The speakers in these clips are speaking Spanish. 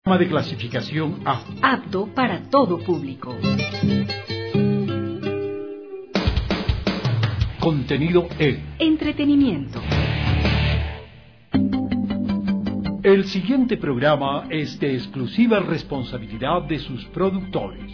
De clasificación A. Apto para todo público. Contenido E. Entretenimiento. El siguiente programa es de exclusiva responsabilidad de sus productores.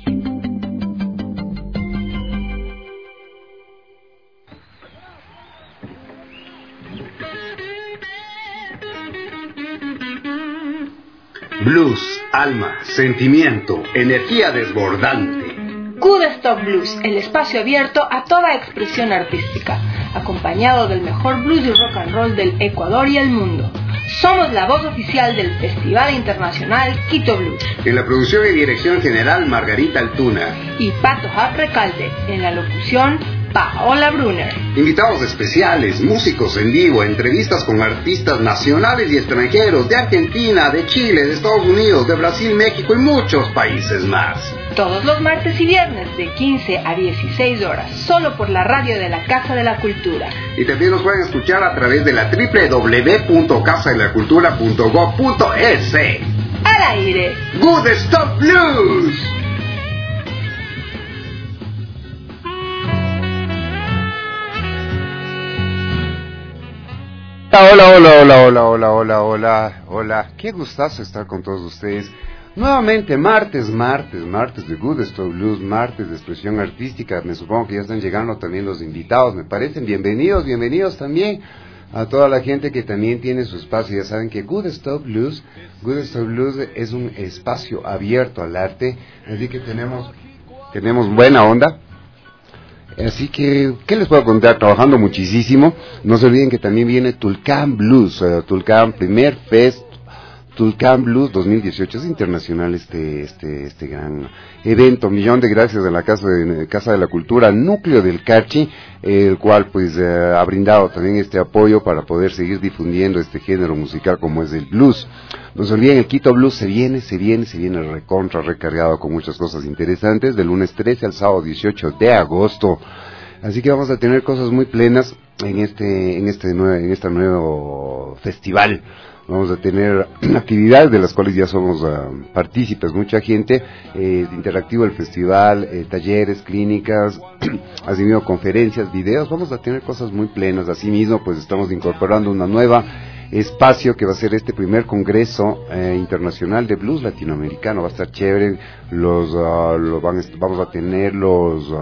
Blues, alma, sentimiento, energía desbordante. Good Stop Blues, el espacio abierto a toda expresión artística, acompañado del mejor blues y rock and roll del Ecuador y el mundo. Somos la voz oficial del Festival Internacional Quito Blues. En la producción y dirección general, Margarita Altuna. Y Pato Hap Recalde, en la locución, Paola Brunner. Invitados especiales, músicos en vivo, entrevistas con artistas nacionales y extranjeros de Argentina, de Chile, de Estados Unidos, de Brasil, México y muchos países más. Todos los martes y viernes de 15 a 16 horas, solo por la radio de la Casa de la Cultura. Y también nos pueden escuchar a través de la www.casadelacultura.gov.es. Al aire, Good Stop Blues. Hola. Qué gustazo estar con todos ustedes. Nuevamente, martes de Good Stop Blues, martes de expresión artística. Me supongo que ya están llegando también los invitados, me parecen. Bienvenidos también a toda la gente que también tiene su espacio. Ya saben que Good Stop Blues es un espacio abierto al arte, así que tenemos buena onda. Así que, ¿qué les puedo contar? Trabajando muchísimo. No se olviden que también viene Tulcán Blues, primer Fest Tulcán Blues 2018. Es internacional este gran evento. Millón de gracias a la Casa de la Cultura, Núcleo del Carchi, el cual pues ha brindado también este apoyo para poder seguir difundiendo este género musical como es el blues. No se olviden, el Quito Blues se viene recargado con muchas cosas interesantes, del lunes 13 al sábado 18 de agosto. Así que vamos a tener cosas muy plenas en este nuevo festival. Vamos a tener actividades de las cuales ya somos partícipes, mucha gente, interactivo el festival, talleres, clínicas, asimismo conferencias, videos. Vamos a tener cosas muy plenas. Asimismo, pues estamos incorporando una nueva espacio que va a ser este primer congreso internacional de blues latinoamericano. Va a estar chévere. Vamos a tener los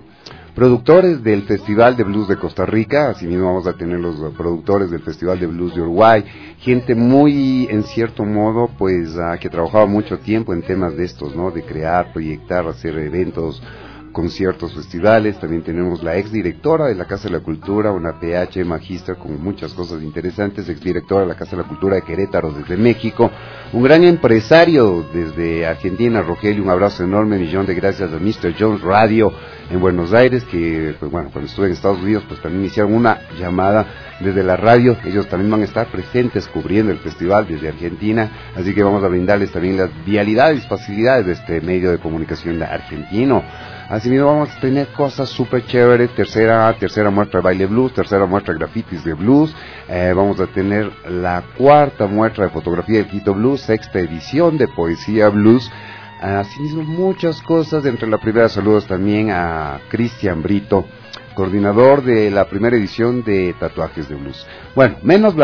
productores del Festival de Blues de Costa Rica, asimismo vamos a tener los productores del Festival de Blues de Uruguay, gente muy, en cierto modo, pues que trabajaba mucho tiempo en temas de estos, ¿no? De crear, proyectar, hacer eventos, conciertos, festivales. También tenemos la exdirectora de la Casa de la Cultura, una PH magíster con muchas cosas interesantes, exdirectora de la Casa de la Cultura de Querétaro desde México, un gran empresario desde Argentina, Rogelio, un abrazo enorme, millón de gracias a Mr. Jones Radio en Buenos Aires, que pues bueno, cuando estuve en Estados Unidos pues también me hicieron una llamada desde la radio. Ellos también van a estar presentes cubriendo el festival desde Argentina, así que vamos a brindarles también las vialidades y facilidades de este medio de comunicación argentino. Asimismo vamos a tener cosas súper chéveres, tercera muestra de baile blues, tercera muestra de grafitis de blues, vamos a tener la cuarta muestra de fotografía del Quito Blues, sexta edición de poesía blues. Asimismo muchas cosas. Entre la primera, saludos también a Cristian Brito, coordinador de la primera edición de Tatuajes de Blues. Bueno,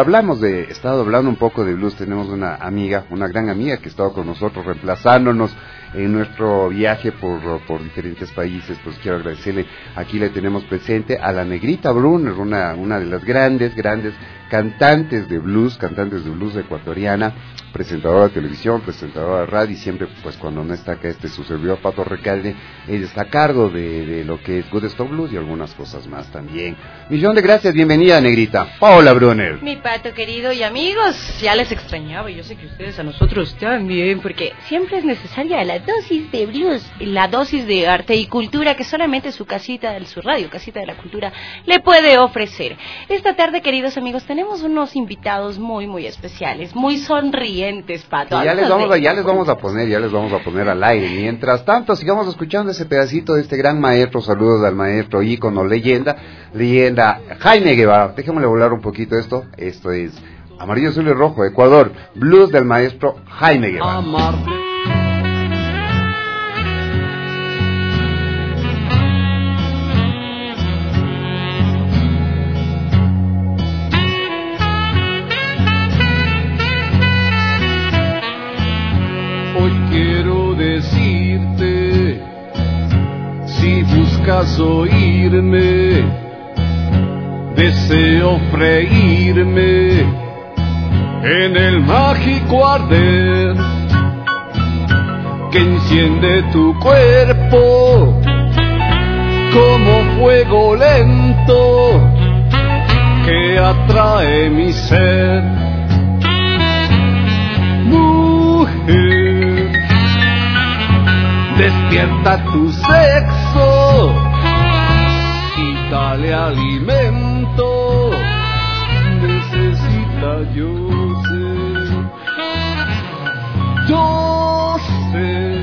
he estado hablando un poco de blues. Tenemos una gran amiga que ha estado con nosotros reemplazándonos en nuestro viaje por diferentes países. Pues quiero agradecerle, aquí le tenemos presente a la Negrita Brunner, una de las grandes cantantes de blues ecuatoriana, presentadora de televisión, presentadora de radio, y siempre pues cuando no está acá su servidor Pato Recalde, ella está a cargo de lo que es Good Stop Blues y algunas cosas más también. Millón de gracias, bienvenida Negrita. Paola Brunner. Mi Pato querido y amigos, ya les extrañaba, y yo sé que ustedes a nosotros también, porque siempre es necesaria la dosis de blues, la dosis de arte y cultura que solamente su radio, Casita de la Cultura, le puede ofrecer. Esta tarde, queridos amigos, tenemos unos invitados muy, muy especiales, muy sonrientes, Pato. Ya les vamos a poner al aire. Mientras tanto, sigamos escuchando ese pedacito de este gran maestro. Saludos al maestro, ícono, leyenda Jaime Guevara. Déjame volar un poquito esto. Esto es Amarillo, Azul y Rojo, Ecuador, blues del maestro Jaime Guevara. Amarte. Hoy quiero decirte, si buscas oírme, deseo freírme en el mágico arder que enciende tu cuerpo como fuego lento que atrae mi ser. Mujer, despierta tu sexo y dale alimento. Necesita yo sé,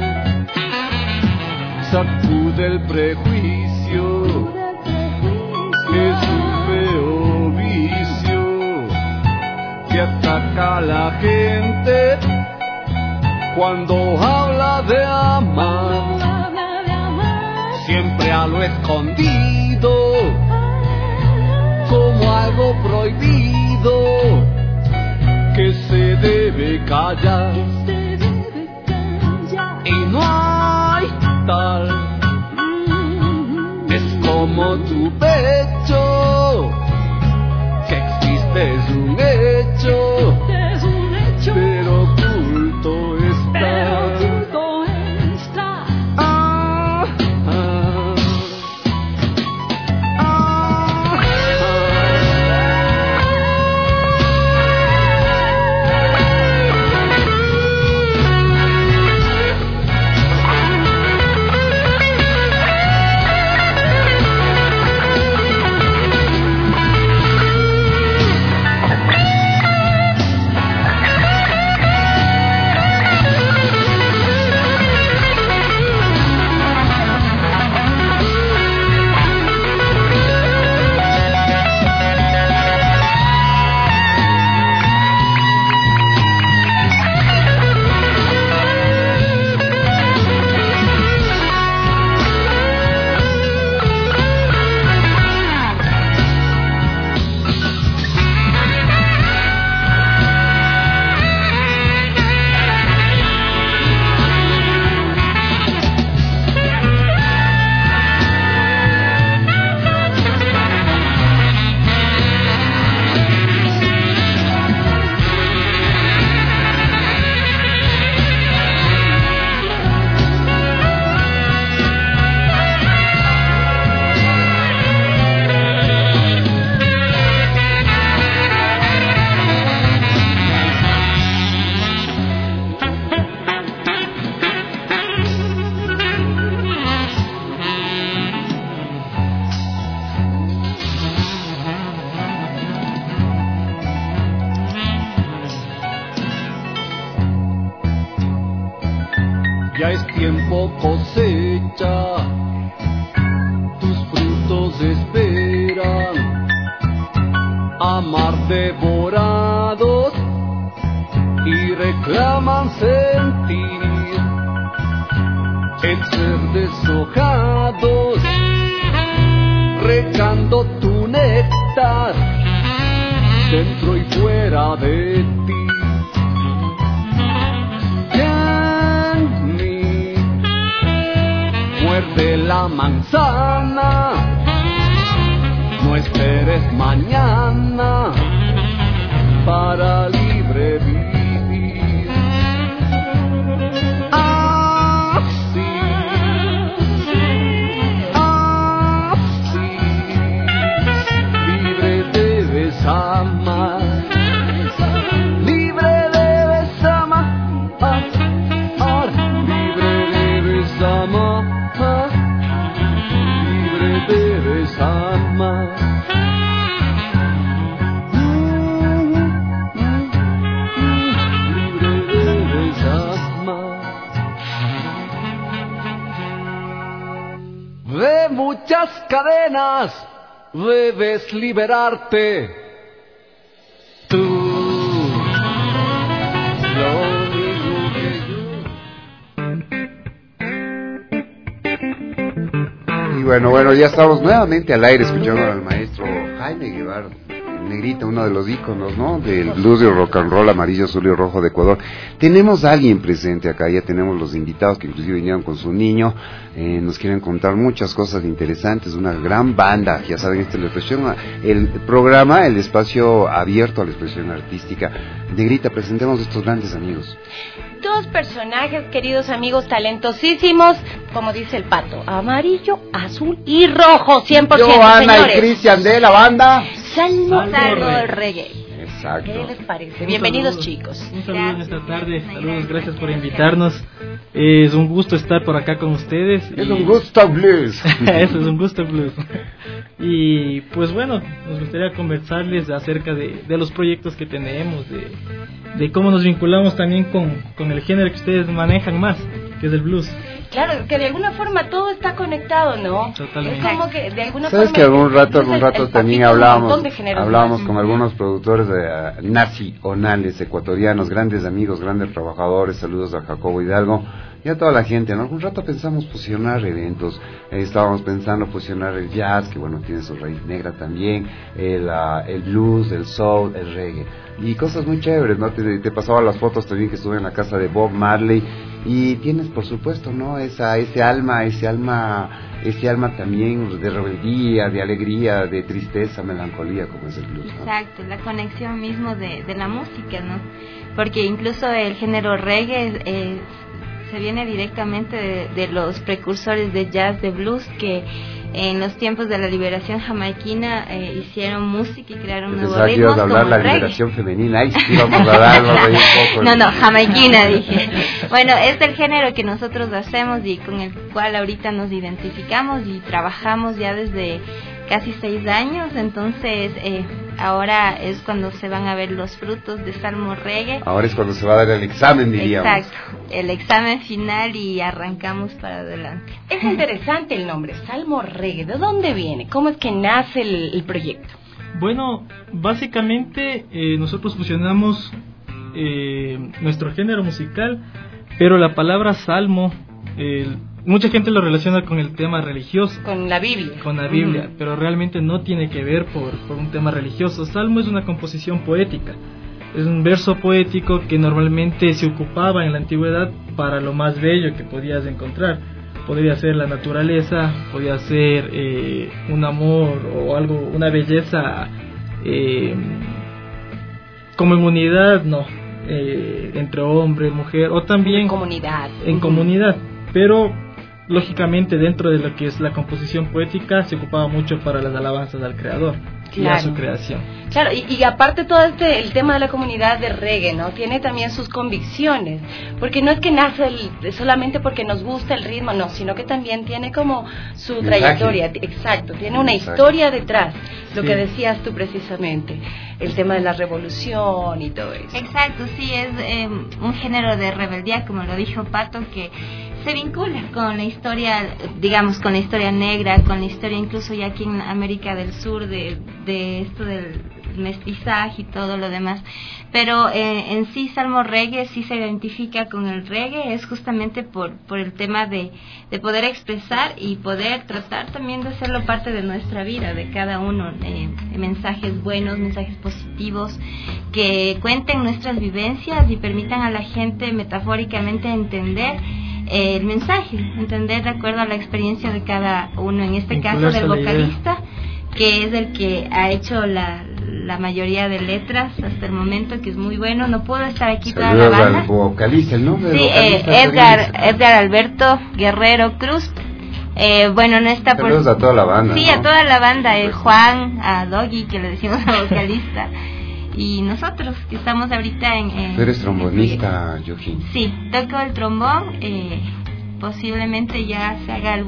sacude el prejuicio, es un feo vicio que ataca a la gente cuando habla de amar, siempre a lo escondido, como algo prohibido que se debe callar. Y no hay tal, es como tu pecho, que existe es un hecho, pero oculto está. Ya es tiempo cosecha, tus frutos esperan, amar devorados y reclaman sentir, el ser deshojados, regando tu néctar dentro y fuera de ti. Muerde la manzana, no esperes mañana para libre vivir. Así, libre debes amar, libre debes amar, libre debes amar. Debes amar. Libre debes amar. De muchas cadenas debes liberarte. Tú bueno, ya estamos nuevamente al aire escuchando al maestro Jaime Guevara, Negrita, uno de los íconos, ¿no?, del blues y rock and roll amarillo, azul y rojo de Ecuador. Tenemos a alguien presente acá, ya tenemos los invitados que inclusive vinieron con su niño, nos quieren contar muchas cosas interesantes, una gran banda, ya saben, esta es la expresión, el programa, el espacio abierto a la expresión artística. Negrita, presentemos a estos grandes amigos. Dos personajes, queridos amigos, talentosísimos, como dice el Pato, amarillo, azul y rojo, 100%, Joana señores. y Cristian de la banda Salmo Reggae. Exacto. ¿Qué les parece? Bienvenidos, saludo, chicos. Un saludo en esta tarde, saludos, gracias por invitarnos. Es un gusto estar por acá con ustedes. Es un gusto blues. Eso es un gusto blues. Y pues bueno, nos gustaría conversarles acerca de los proyectos que tenemos, de cómo nos vinculamos también con el género que ustedes manejan más, que es el blues. Claro, que de alguna forma todo está conectado, ¿no? Totalmente. Es como que de alguna ¿Sabes forma... que algún rato también hablábamos hablábamos con algunos productores nacionales ecuatorianos, grandes amigos, grandes trabajadores, saludos a Jacobo Hidalgo y a toda la gente, ¿no? Algún rato pensamos fusionar eventos, estábamos pensando fusionar el jazz, que bueno, tiene su raíz negra también, el blues, el soul, el reggae, y cosas muy chéveres, ¿no? Te pasaba las fotos también que estuve en la casa de Bob Marley, y tienes por supuesto, ¿no?, ese alma también de rebeldía, de alegría, de tristeza, melancolía, como es el blues, ¿no? Exacto, la conexión mismo de la música, ¿no? Porque incluso el género reggae se viene directamente de los precursores de jazz, de blues, que en los tiempos de la liberación jamaiquina hicieron música y crearon nuevos ritmos como hablar el la reggae. liberación femenina, ahí sí vamos a darnos ahí un poco. No, jamaiquina dije. Bueno, es el género que nosotros hacemos y con el cual ahorita nos identificamos y trabajamos ya desde casi 6 años, entonces ahora es cuando se van a ver los frutos de Salmo Reggae. Ahora es cuando se va a dar el examen, diríamos. Exacto, el examen final y arrancamos para adelante. Es interesante el nombre, Salmo Reggae. ¿De dónde viene? ¿Cómo es que nace el proyecto? Bueno, básicamente nosotros fusionamos nuestro género musical, pero la palabra salmo, mucha gente lo relaciona con el tema religioso. Con la Biblia. Con la Biblia, pero realmente no tiene que ver por un tema religioso. Salmo es una composición poética, es un verso poético que normalmente se ocupaba en la antigüedad para lo más bello que podías encontrar. Podría ser la naturaleza, podía ser un amor o algo, una belleza como en unidad, no, entre hombre, mujer, o también en comunidad, pero lógicamente dentro de lo que es la composición poética se ocupaba mucho para las alabanzas al creador y a su creación. Claro, y aparte todo el tema de la comunidad de reggae, ¿no? Tiene también sus convicciones, porque no es que nace solamente porque nos gusta el ritmo, no, sino que también tiene como su trayectoria, exacto, tiene una historia detrás, lo que decías tú precisamente, el tema de la revolución y todo eso. Exacto, sí, es un género de rebeldía, como lo dijo Pato, que se vincula con la historia, digamos, con la historia negra, con la historia incluso ya aquí en América del Sur de esto del mestizaje y todo lo demás, pero en sí Salmo Reggae sí se identifica con el reggae, es justamente por el tema de poder expresar y poder tratar también de hacerlo parte de nuestra vida, de cada uno, mensajes buenos, mensajes positivos que cuenten nuestras vivencias y permitan a la gente metafóricamente entender el mensaje, entender de acuerdo a la experiencia de cada uno, en este caso del vocalista, que es el que ha hecho la mayoría de letras hasta el momento, que es muy bueno. No puedo estar aquí toda la banda. Al vocalista, el nombre del vocalista, Edgar Alberto Guerrero Cruz. Bueno, no está por... Saludos a toda la banda. Sí, ¿no? a toda la banda, Juan, a Doggy, que le decimos al vocalista, y nosotros, que estamos ahorita en... ¿Tú eres trombonista, Yoji? Sí, toco el trombón, posiblemente ya se haga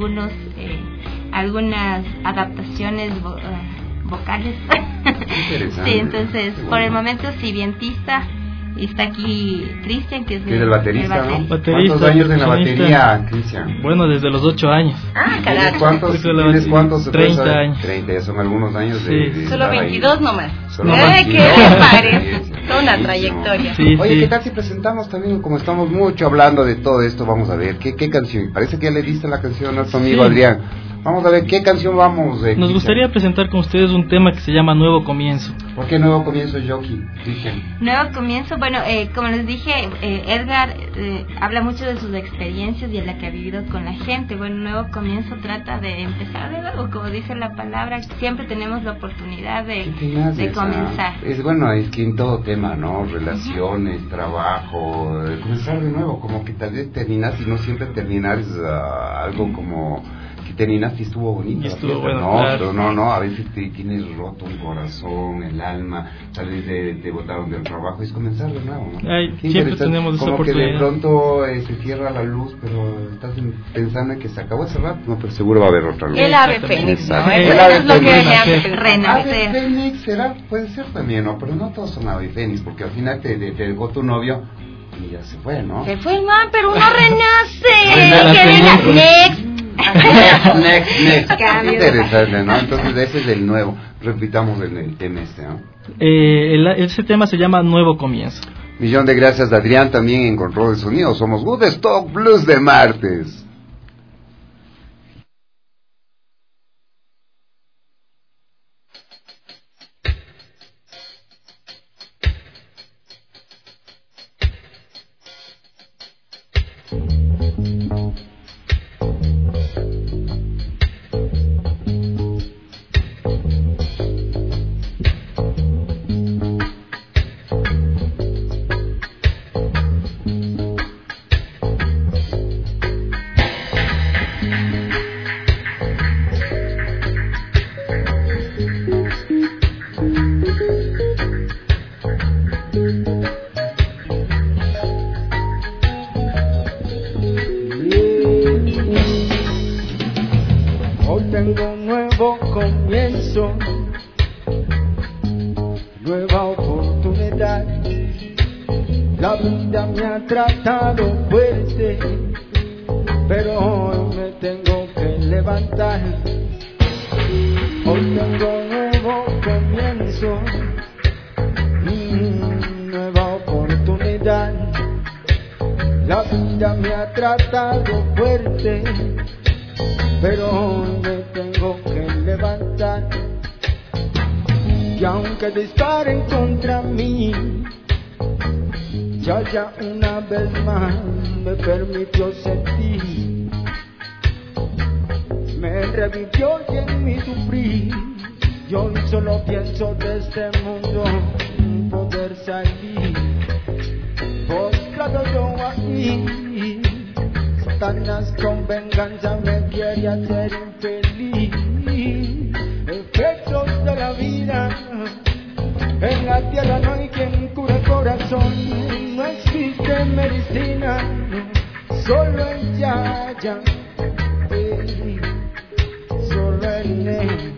algunas adaptaciones vocales. Interesante. Sí, entonces, por el momento sí, vientista. Y está aquí Cristian, que es el baterista, ¿no? Baterista, ¿cuántos años en la batería, Cristian? Bueno, desde los 8 años. Ah, carajo. ¿Tienes cuántos? 30 años. 30, ya son algunos años de solo 22 nomás. Solo ¿Qué les parece? Toda una trayectoria. Sí, Oye, sí. ¿qué tal si presentamos también, como estamos mucho hablando de todo esto, vamos a ver, qué canción? Parece que ya le diste la canción a nuestro amigo Adrián. Vamos a ver qué canción vamos. Nos gustaría presentar con ustedes un tema que se llama Nuevo Comienzo. ¿Por qué Nuevo Comienzo, Yoki? Nuevo Comienzo, bueno, como les dije, Edgar habla mucho de sus experiencias y de la que ha vivido con la gente. Bueno, Nuevo Comienzo trata de empezar de nuevo, como dice la palabra, siempre tenemos la oportunidad de comenzar. Es bueno, es que en todo tema, ¿no? Relaciones, trabajo, comenzar de nuevo, como que tal vez terminas y no siempre terminar algo como que terminaste y estuvo bonito. Estuvo bueno, no, claro. pero no, a veces tienes roto un corazón, el alma, tal vez te botaron del trabajo, es comenzar de nuevo, ¿no? Siempre tenemos esa oportunidad. Como que de pronto se cierra la luz, pero estás pensando que se acabó ese rato, no, pero seguro va a haber otra luz. El ave fénix, ¿no? El ave es lo que hace renacer. Ave fénix será, puede ser también, ¿no? Pero no todos son ave fénix, porque al final te dejó tu novio y ya se fue, ¿no? Se fue el man, pero uno renace. Que venga, next. Next. Interesante, ¿no? Entonces ese es el nuevo. Repitamos el tema ¿no? Ese tema se llama Nuevo Comienzo. Millón de gracias, Adrián, también en control de sonido. Somos Woodstock Blues de martes. Una vez más me permitió sentir, me revivió y en mí sufrí. Yo solo pienso de este mundo poder salir, postrado yo aquí. Satanás con venganza me quiere hacer infeliz. Efectos de la vida, en la tierra no hay quien cure el corazón. No existe medicina, solo en Yaya, solo en él,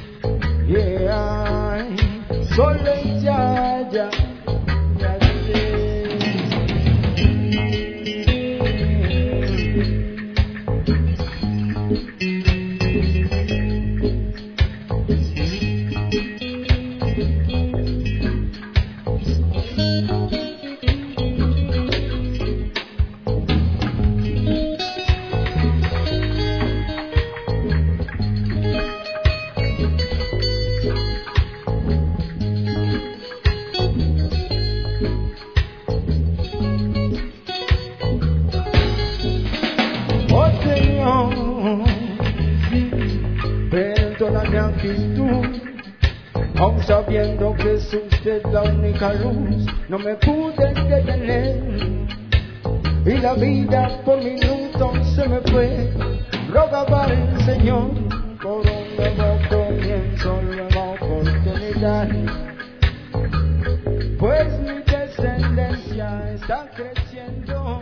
yeah, solo en Yaya. Aun sabiendo que es usted la única luz, no me pude detener y la vida por minutos se me fue. Rogaba al Señor por un nuevo comienzo, nueva oportunidad, pues mi descendencia está creciendo.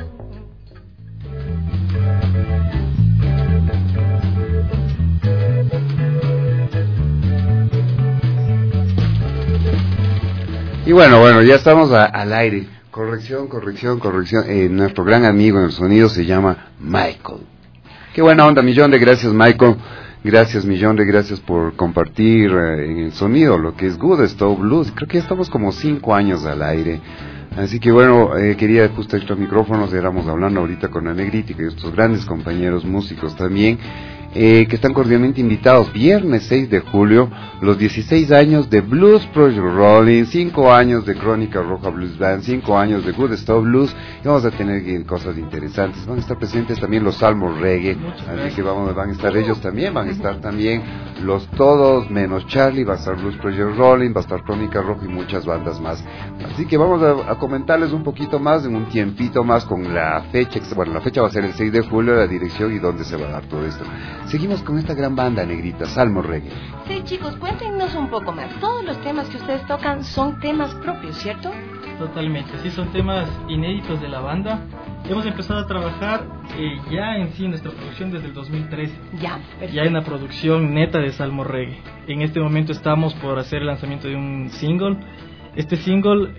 Y bueno, ya estamos al aire. Corrección. Nuestro gran amigo en el sonido se llama Michael. Qué buena onda, millón de gracias, Michael. Gracias, millón de gracias por compartir en el sonido lo que es Woodstock Blues. Creo que ya estamos como 5 años al aire. Así que bueno, quería justo estos micrófonos, éramos hablando ahorita con la Negrita y estos grandes compañeros músicos también. que están cordialmente invitados. Viernes 6 de julio, los 16 años de Blues Project Rolling, 5 años de Crónica Roja Blues Band, 5 años de Good Stuff Blues, y vamos a tener cosas interesantes. Van a estar presentes también los Salmos Reggae, así que van a estar ellos también, van a estar también los Todos menos Charlie, va a estar Blues Project Rolling, va a estar Crónica Roja y muchas bandas más. Así que vamos a comentarles un poquito más, en un tiempito más, con la fecha. Bueno, la fecha va a ser el 6 de julio, la dirección y dónde se va a dar todo esto. Seguimos con esta gran banda negrita, Salmos Reggae. Sí, chicos, cuéntenos un poco más. Todos los temas que ustedes tocan son temas propios, ¿cierto? Totalmente, sí, son temas inéditos de la banda. Hemos empezado a trabajar ya en sí nuestra producción desde el 2013. Ya, perfecto. Ya en la producción neta de Salmos Reggae. En este momento estamos por hacer el lanzamiento de un single. Este single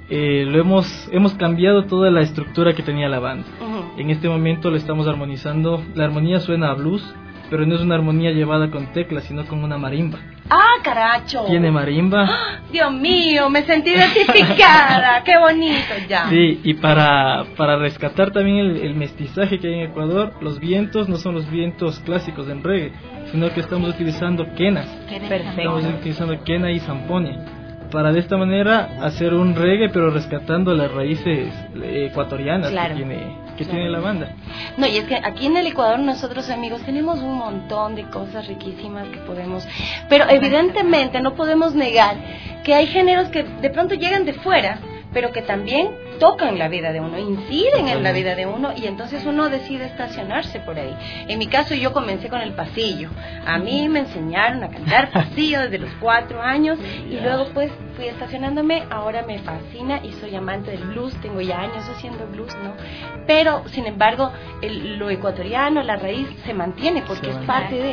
hemos cambiado toda la estructura que tenía la banda. En este momento lo estamos armonizando. La armonía suena a blues, pero no es una armonía llevada con teclas, sino con una marimba. ¡Ah, caracho! Tiene marimba. ¡Ah! Dios mío, me sentí identificada. ¡Qué bonito! Ya. Sí, y para rescatar también el mestizaje que hay en Ecuador, los vientos no son los vientos clásicos del reggae, sino que estamos utilizando quenas. Perfecto. Estamos utilizando quena y zamponia, para de esta manera hacer un reggae, pero rescatando las raíces ecuatorianas, claro, que tiene la banda. No, y es que aquí en el Ecuador nosotros, amigos, tenemos un montón de cosas riquísimas que podemos, pero evidentemente no podemos negar que hay géneros que de pronto llegan de fuera, pero que también tocan la vida de uno, inciden en la vida de uno, y entonces uno decide estacionarse por ahí. En mi caso, yo comencé con el pasillo. A mí me enseñaron a cantar pasillo desde los 4 años, y luego pues fui estacionándome. Ahora me fascina y soy amante del blues, tengo ya años haciendo blues, ¿no? Pero, sin embargo, lo ecuatoriano, la raíz se mantiene porque es parte de...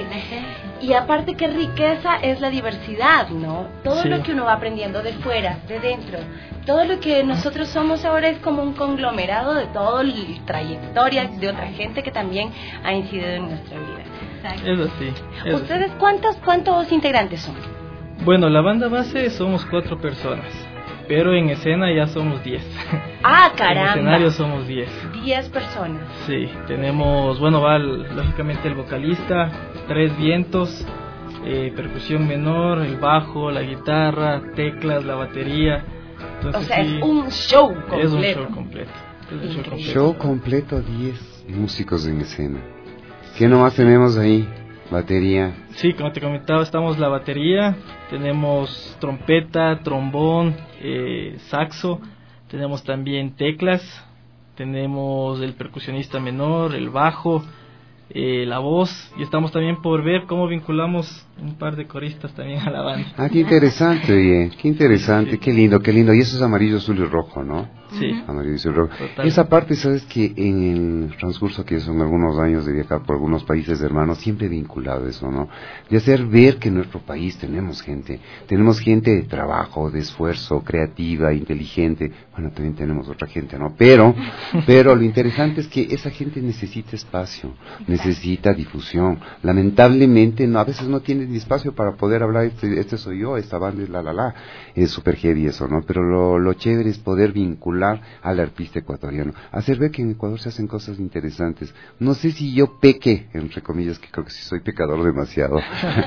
Y aparte, qué riqueza es la diversidad, ¿no? Todo lo que uno va aprendiendo de fuera, de dentro, todo lo que nosotros somos ahora es como un conglomerado de toda la trayectoria de otra gente que también ha incidido en nuestra vida. Exacto. Es así. ¿Ustedes cuántos integrantes son? Bueno, la banda base somos 4 personas, pero en escena ya somos 10. ¡Ah, caramba! En escenario somos 10. 10 personas. Sí, tenemos, bueno, va lógicamente el vocalista, 3 vientos, percusión menor, el bajo, la guitarra, teclas, la batería. Entonces, o sea, es un show completo. Es un show completo. Show completo, 10 músicos en escena. ¿Qué nomás tenemos ahí? Batería. Sí, como te comentaba, estamos la batería, tenemos trompeta, trombón, saxo, tenemos también teclas, tenemos el percusionista menor, el bajo, la voz, y estamos también por ver cómo vinculamos un par de coristas también a la banda. Ah, qué interesante, oye, qué interesante, sí. Qué lindo, y eso es amarillo, azul y rojo, ¿no? Sí. Amarillo, azul y rojo. Total. Esa parte, sabes que en el transcurso que son algunos años de viajar por algunos países hermanos, siempre he vinculado eso, ¿no? De hacer ver que en nuestro país tenemos gente de trabajo, de esfuerzo, creativa, inteligente. Bueno, también tenemos otra gente, ¿no? Pero lo interesante es que esa gente necesita espacio, necesita difusión. Lamentablemente, a veces no tiene espacio para poder hablar, este soy yo, esta banda es es súper heavy eso, ¿no? Pero lo chévere es poder vincular al artista ecuatoriano, hacer ver que en Ecuador se hacen cosas interesantes. No sé si yo peque, entre comillas, que creo que sí soy pecador demasiado.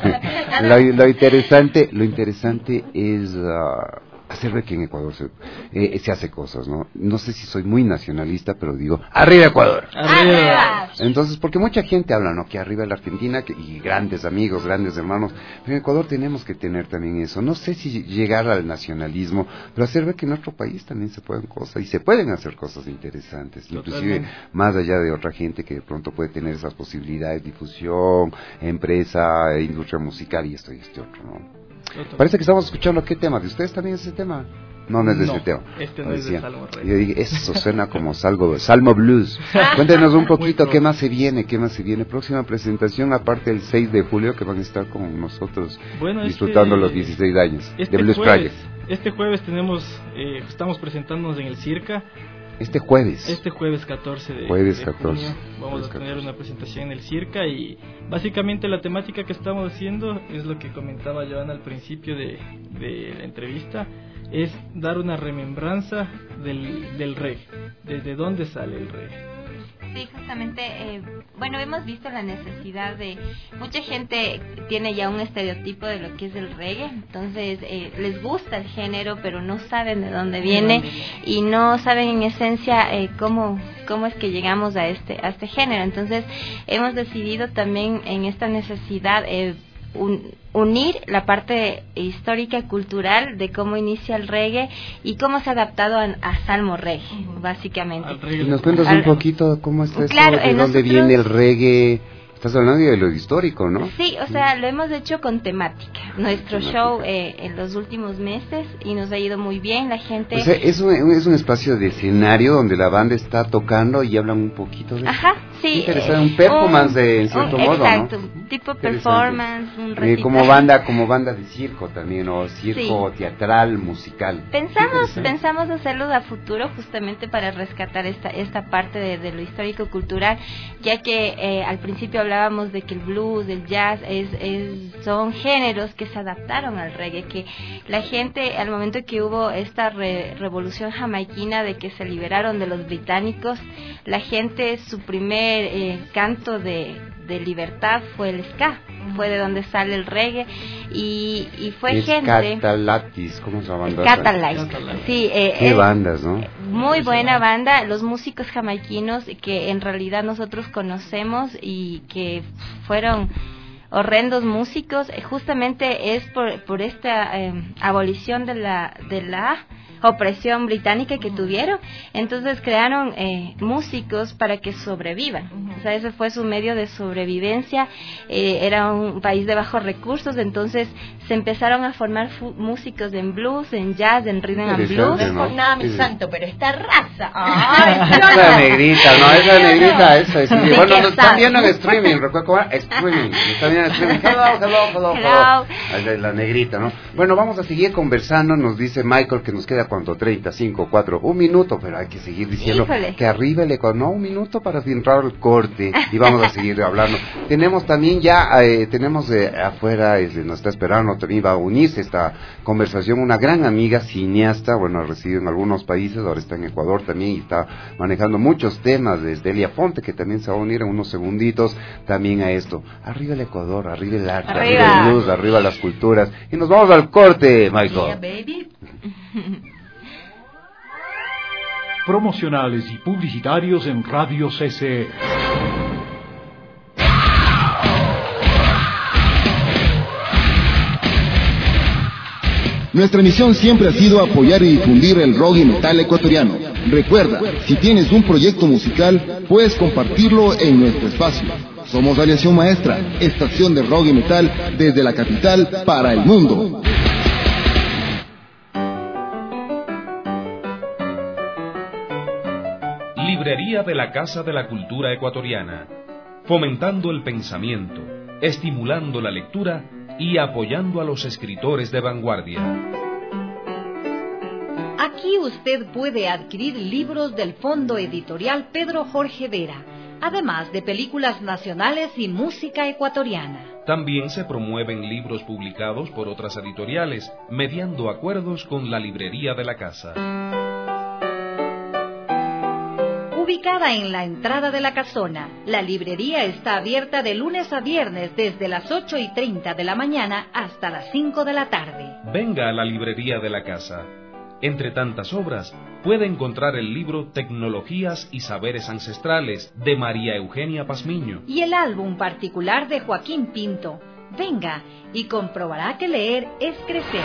lo interesante es hacer ver que en Ecuador se hace cosas, ¿no? No sé si soy muy nacionalista, pero digo, ¡arriba Ecuador! ¡Arriba! Entonces, porque mucha gente habla, ¿no? Que arriba la Argentina, y grandes amigos, grandes hermanos, pero en Ecuador tenemos que tener también eso. No sé si llegar al nacionalismo, pero hacer ver que en nuestro país también se pueden cosas, y se pueden hacer cosas interesantes, inclusive más allá de otra gente que de pronto puede tener esas posibilidades, difusión, empresa, industria musical y esto y este otro, ¿no? Parece que estamos escuchando qué tema. ¿De ustedes también ese tema? No es de ese tema. Este no es de Salmo Reggae. Yo dije, eso suena como Salmo Blues. Cuéntenos un poquito qué más se viene. Próxima presentación, aparte del 6 de julio, que van a estar con nosotros disfrutando los 16 años de Blues Project. Este jueves estamos presentándonos en el Circa. Este jueves 14 de junio vamos a tener una presentación en el Circa, y básicamente la temática que estamos haciendo es lo que comentaba Joana al principio de la entrevista, es dar una remembranza del reggae, desde dónde sale el reggae. Sí, justamente, bueno, hemos visto la necesidad de... Mucha gente tiene ya un estereotipo de lo que es el reggae, entonces les gusta el género, pero no saben de dónde viene y no saben en esencia cómo es que llegamos a este género. Entonces, hemos decidido también en esta necesidad unir la parte histórica y cultural de cómo inicia el reggae y cómo se ha adaptado a salmo reggae, básicamente. ¿Y nos cuentas un poquito cómo está esto? Claro, ¿De dónde viene el reggae? Estás hablando de lo histórico, ¿no? Sí, o sea, lo hemos hecho con temática. Nuestro show en los últimos meses y nos ha ido muy bien. La gente... O sea, es un espacio de escenario donde la banda está tocando y hablan un poquito de... Ajá, sí. Interesante, un performance en cierto modo, exacto, ¿no? Tipo performance, un recital. Como banda de circo también, o circo teatral, musical. Pensamos hacerlo a futuro justamente para rescatar esta parte de lo histórico-cultural, ya que al principio hablábamos de que el blues, el jazz son géneros que se adaptaron al reggae, que la gente al momento que hubo esta revolución jamaiquina de que se liberaron de los británicos, la gente su primer canto de libertad fue el ska, fue de donde sale el reggae y fue gente... Catalatis, ¿cómo se llama? Catalatis, sí. Qué bandas, ¿no? Muy buena banda, los músicos jamaiquinos que en realidad nosotros conocemos y que fueron horrendos músicos, justamente es por esta abolición de la opresión británica que tuvieron, entonces crearon músicos para que sobrevivan, o sea, ese fue su medio de sobrevivencia, era un país de bajos recursos, entonces se empezaron a formar músicos en blues, en jazz, en rhythm and blues. No es por nada, mi santo, pero esta raza. Esa negrita, ¿no? Esa negrita, esa es. Bueno, nos están viendo en streaming, recuerda cómo era streaming, nos están viendo en streaming. Hello. La negrita, ¿no? Bueno, vamos a seguir conversando, nos dice Michael que nos queda cuánto, 35, 4, un minuto, pero hay que seguir diciendo que arriba el Ecuador, no, un minuto para entrar al corte y vamos a seguir hablando. Tenemos también ya, afuera, nos está esperando, también va a unirse esta conversación una gran amiga cineasta, bueno, reside en algunos países, ahora está en Ecuador también y está manejando muchos temas, desde Elia Fonte, que también se va a unir en unos segunditos también a esto. Arriba el Ecuador, arriba el arte, arriba el blues, arriba las culturas, y nos vamos al corte, Michael. Yeah, baby. Promocionales y publicitarios en Radio CC. Nuestra misión siempre ha sido apoyar y difundir el rock y metal ecuatoriano. Recuerda, si tienes un proyecto musical, puedes compartirlo en nuestro espacio. Somos Aliación Maestra, estación de rock y metal desde la capital para el mundo. Librería de la Casa de la Cultura Ecuatoriana, fomentando el pensamiento, estimulando la lectura y apoyando a los escritores de vanguardia. Aquí usted puede adquirir libros del Fondo Editorial Pedro Jorge Vera, además de películas nacionales y música ecuatoriana. También se promueven libros publicados por otras editoriales, mediando acuerdos con la Librería de la Casa. Ubicada en la entrada de la casona, la librería está abierta de lunes a viernes desde las 8:30 de la mañana hasta las 5 de la tarde. Venga a la Librería de la Casa. Entre tantas obras, puede encontrar el libro Tecnologías y Saberes Ancestrales, de María Eugenia Pazmiño. Y el álbum particular de Joaquín Pinto. Venga y comprobará que leer es crecer.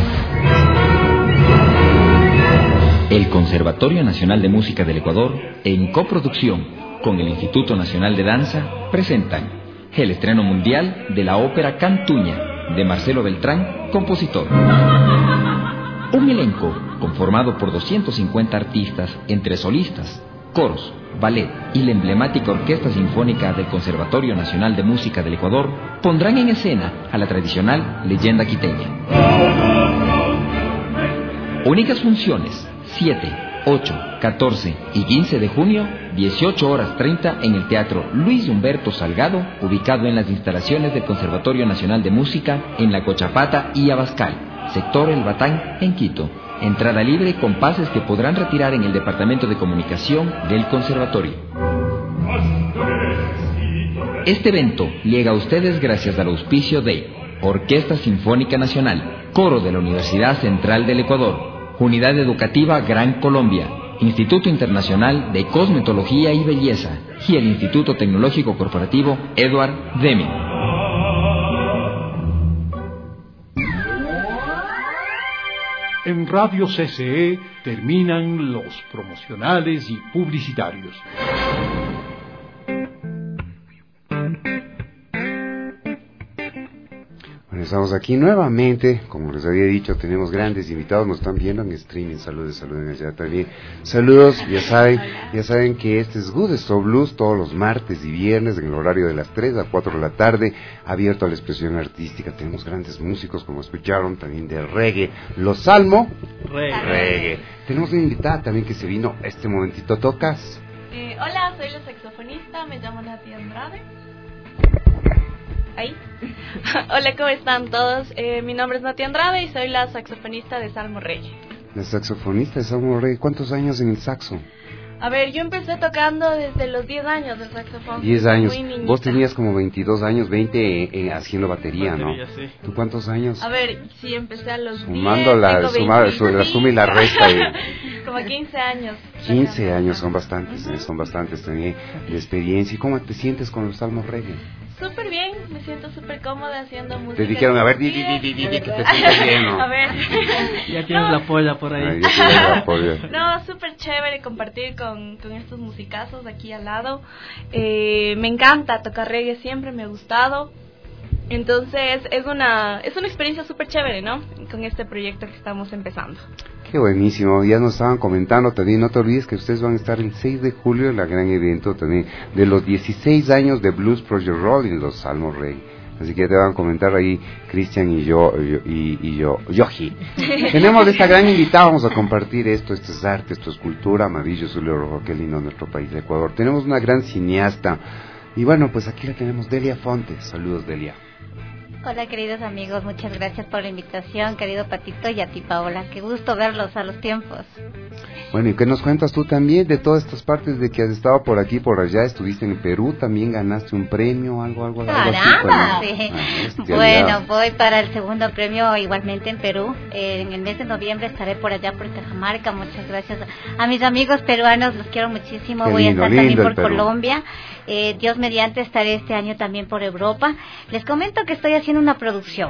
El Conservatorio Nacional de Música del Ecuador, en coproducción con el Instituto Nacional de Danza, presentan el estreno mundial de la ópera Cantuña, de Marcelo Beltrán, compositor. Un elenco conformado por 250 artistas, entre solistas, coros, ballet y la emblemática Orquesta Sinfónica del Conservatorio Nacional de Música del Ecuador, pondrán en escena a la tradicional leyenda quiteña. Únicas funciones: 7, 8, 14 y 15 de junio, 18:30 en el Teatro Luis Humberto Salgado, ubicado en las instalaciones del Conservatorio Nacional de Música en La Cochapata y Abascal, sector El Batán, en Quito. Entrada libre con pases que podrán retirar en el Departamento de Comunicación del Conservatorio. Este evento llega a ustedes gracias al auspicio de Orquesta Sinfónica Nacional, Coro de la Universidad Central del Ecuador, Unidad Educativa Gran Colombia, Instituto Internacional de Cosmetología y Belleza y el Instituto Tecnológico Corporativo Edward Deming. En Radio CCE terminan los promocionales y publicitarios. Estamos aquí nuevamente, como les había dicho, tenemos grandes invitados, nos están viendo en streaming, saludos allá también. Saludos, ya saben que este es Good Stop Blues todos los martes y viernes en el horario de las 3 a 4 de la tarde, abierto a la expresión artística. Tenemos grandes músicos, como escucharon, también de reggae, Los Salmo, reggae. Tenemos una invitada también que se vino este momentito, ¿tocas? Hola, soy la saxofonista, me llamo Nati Andrade. Ahí. Hola, ¿cómo están todos? Mi nombre es Nati Andrade y soy la saxofonista de Salmo Reggae. La saxofonista de Salmo Reggae, ¿cuántos años en el saxo? A ver, yo empecé tocando desde los 10 años del saxofón. 10 años. Muy Vos tenías como 22 años, 20 haciendo batería, ¿no? Sí. ¿Tú cuántos años? A ver, sí, empecé a los Sumando 10, la suma y la resta. Como 15 años. 15 años, son bastantes también de experiencia. ¿Y cómo te sientes con los Salmos Reggae? Súper bien, me siento súper cómoda haciendo música. Te dijeron, a ver, que te sientes bien, ¿no? A ver. Ya tienes la polla por ahí. No, súper chévere compartir con estos musicazos de aquí al lado. Me encanta tocar reggae, siempre me ha gustado. Entonces es una experiencia súper chévere, ¿no? Con este proyecto que estamos empezando. Qué buenísimo, ya nos estaban comentando también, no te olvides que ustedes van a estar el 6 de julio en el gran evento también de los 16 años de Blues Project Roll en los Salmos Reggae. Así que te van a comentar ahí Cristian y yo, Yoji. Tenemos esta gran invitada, vamos a compartir esto es arte, esto es cultura, maravilloso, rojo, qué lindo nuestro país de Ecuador. Tenemos una gran cineasta y bueno, pues aquí la tenemos, Delia Fontes. Saludos, Delia. Hola, queridos amigos, muchas gracias por la invitación, querido Patito, y a ti, Paola, qué gusto verlos a los tiempos. Bueno, ¿y qué nos cuentas tú también de todas estas partes de que has estado por aquí, por allá? Estuviste en Perú, también ganaste un premio, algo así. ¡Caramba! Sí. Bueno, voy para el segundo premio igualmente en Perú. En el mes de noviembre estaré por allá, por Cajamarca. Muchas gracias a mis amigos peruanos, los quiero muchísimo. Voy a estar también por Colombia. Dios mediante estaré este año también por Europa. Les comento que estoy haciendo una producción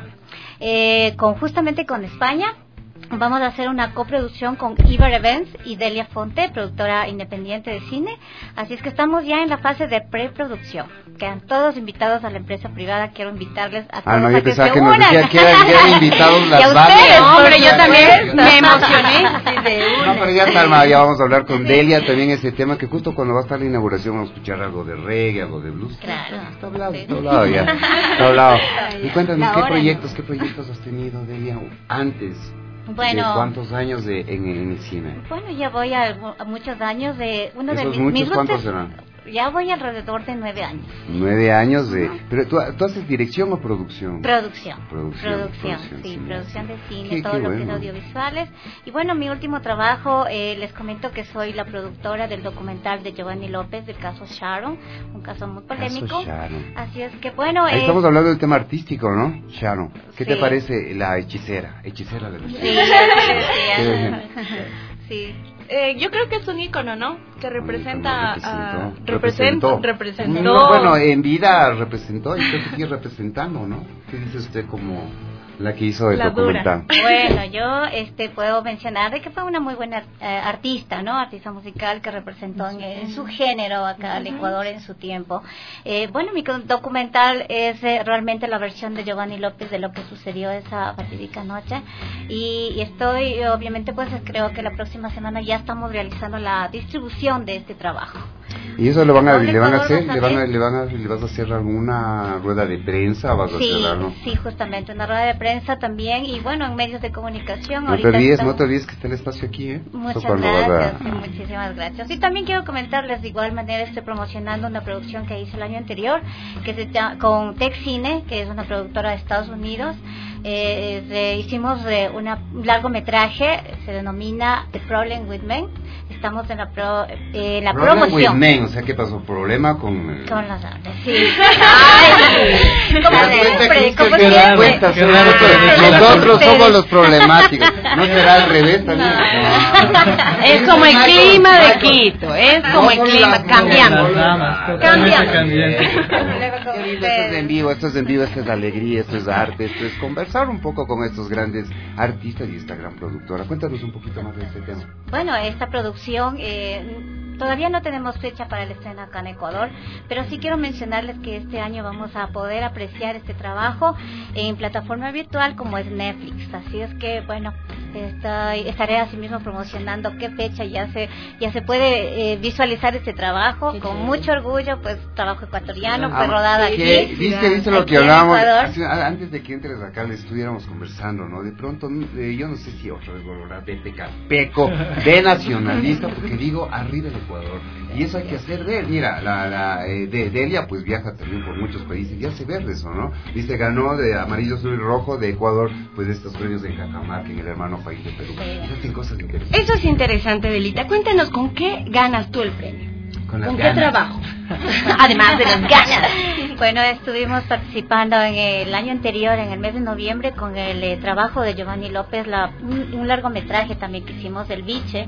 justamente con España. Vamos a hacer una coproducción con Iber Events y Delia Fonte, productora independiente de cine. Así es que estamos ya en la fase de preproducción. Quedan todos invitados a la empresa privada. Quiero invitarles a todos yo a que pensaba se que unan. nos decía que eran invitados las y a ustedes, hombre, yo también me emocioné. No, pero ya Salma, ya vamos a hablar con Delia también ese tema, que justo cuando va a estar la inauguración vamos a escuchar algo de reggae, algo de blues. Claro. Está hablado ya. Está hablado. Y cuéntanos, ¿qué proyectos has tenido, Delia, antes? Bueno, ¿de cuántos años en el cine? Bueno, ya voy a muchos años de uno de mis ¿Cuántos serán? Ya voy alrededor de 9 años. 9 años de... ¿Pero tú haces dirección o producción? Producción, sí, producción de cine, todo lo que es audiovisuales. Y bueno, mi último trabajo, les comento que soy la productora del documental de Giovanni López, del caso Sharon, un caso muy polémico. Así es que bueno... Ahí estamos hablando del tema artístico, ¿no? Sharon. ¿Qué te parece la hechicera de los Sí. Yo creo que es un ícono, ¿no? Que representó. Bueno, en vida representó y creo que sigue representando, ¿no? ¿Qué dice usted como la que hizo el documental? Bueno, yo puedo mencionar de que fue una muy buena artista, ¿no? Artista musical que representó en su género acá al Ecuador en su tiempo. Bueno, mi documental es realmente la versión de Giovanni López de lo que sucedió esa fatídica noche. Y estoy, obviamente, pues creo que la próxima semana ya estamos realizando la distribución de este trabajo. ¿Y eso le van a hacer? ¿Le vas a hacer alguna rueda de prensa? Sí, justamente, una rueda de prensa también, y bueno, en medios de comunicación. No te olvides que está el espacio aquí, ¿eh? Muchas gracias, muchísimas gracias. Y también quiero comentarles, de igual manera estoy promocionando una producción que hice el año anterior, que se llama con Tech Cine, que es una productora de Estados Unidos. Hicimos un largometraje, se denomina The Problem with Men. Estamos en la promoción. With men, o sea, ¿qué pasó? ¿Problema con los hombres? Sí. Ay, como siempre. Nosotros somos los problemáticos. ¿No será al revés también? Es como el clima de Quito, es como el clima, cambiamos. Esto es en vivo, esto es alegría, esto es arte, esto es conversar un poco con estos grandes artistas y esta gran productora. Cuéntanos un poquito más de este tema. Bueno, esta producción todavía no tenemos fecha para el estreno acá en Ecuador, pero sí quiero mencionarles que este año vamos a poder apreciar este trabajo en plataforma virtual como es Netflix. Así es que, bueno, estaré así mismo promocionando qué fecha ya se puede visualizar este trabajo con mucho orgullo, pues trabajo ecuatoriano, fue rodada aquí. Dice lo que hablábamos antes de que entres acá, le estuviéramos conversando, ¿no? De pronto, yo no sé si otra vez voy a hablar de peco, de nacionalista, porque digo, arriba el Ecuador, y eso hay que hacer ver. Mira, Delia pues viaja también por muchos países y hace ver eso, ¿no? Dice, ganó de amarillo, azul y rojo de Ecuador, pues estos premios en Cajamarca, en el hermano país de Perú. Y hacen cosas interesantes. Eso es interesante, Delita. Cuéntanos, ¿con qué ganas tú el premio? ¿Con qué trabajo? Además de las ganas. Bueno, estuvimos participando en el año anterior, en el mes de noviembre, con el trabajo de Giovanni López, un largometraje también que hicimos del Biche.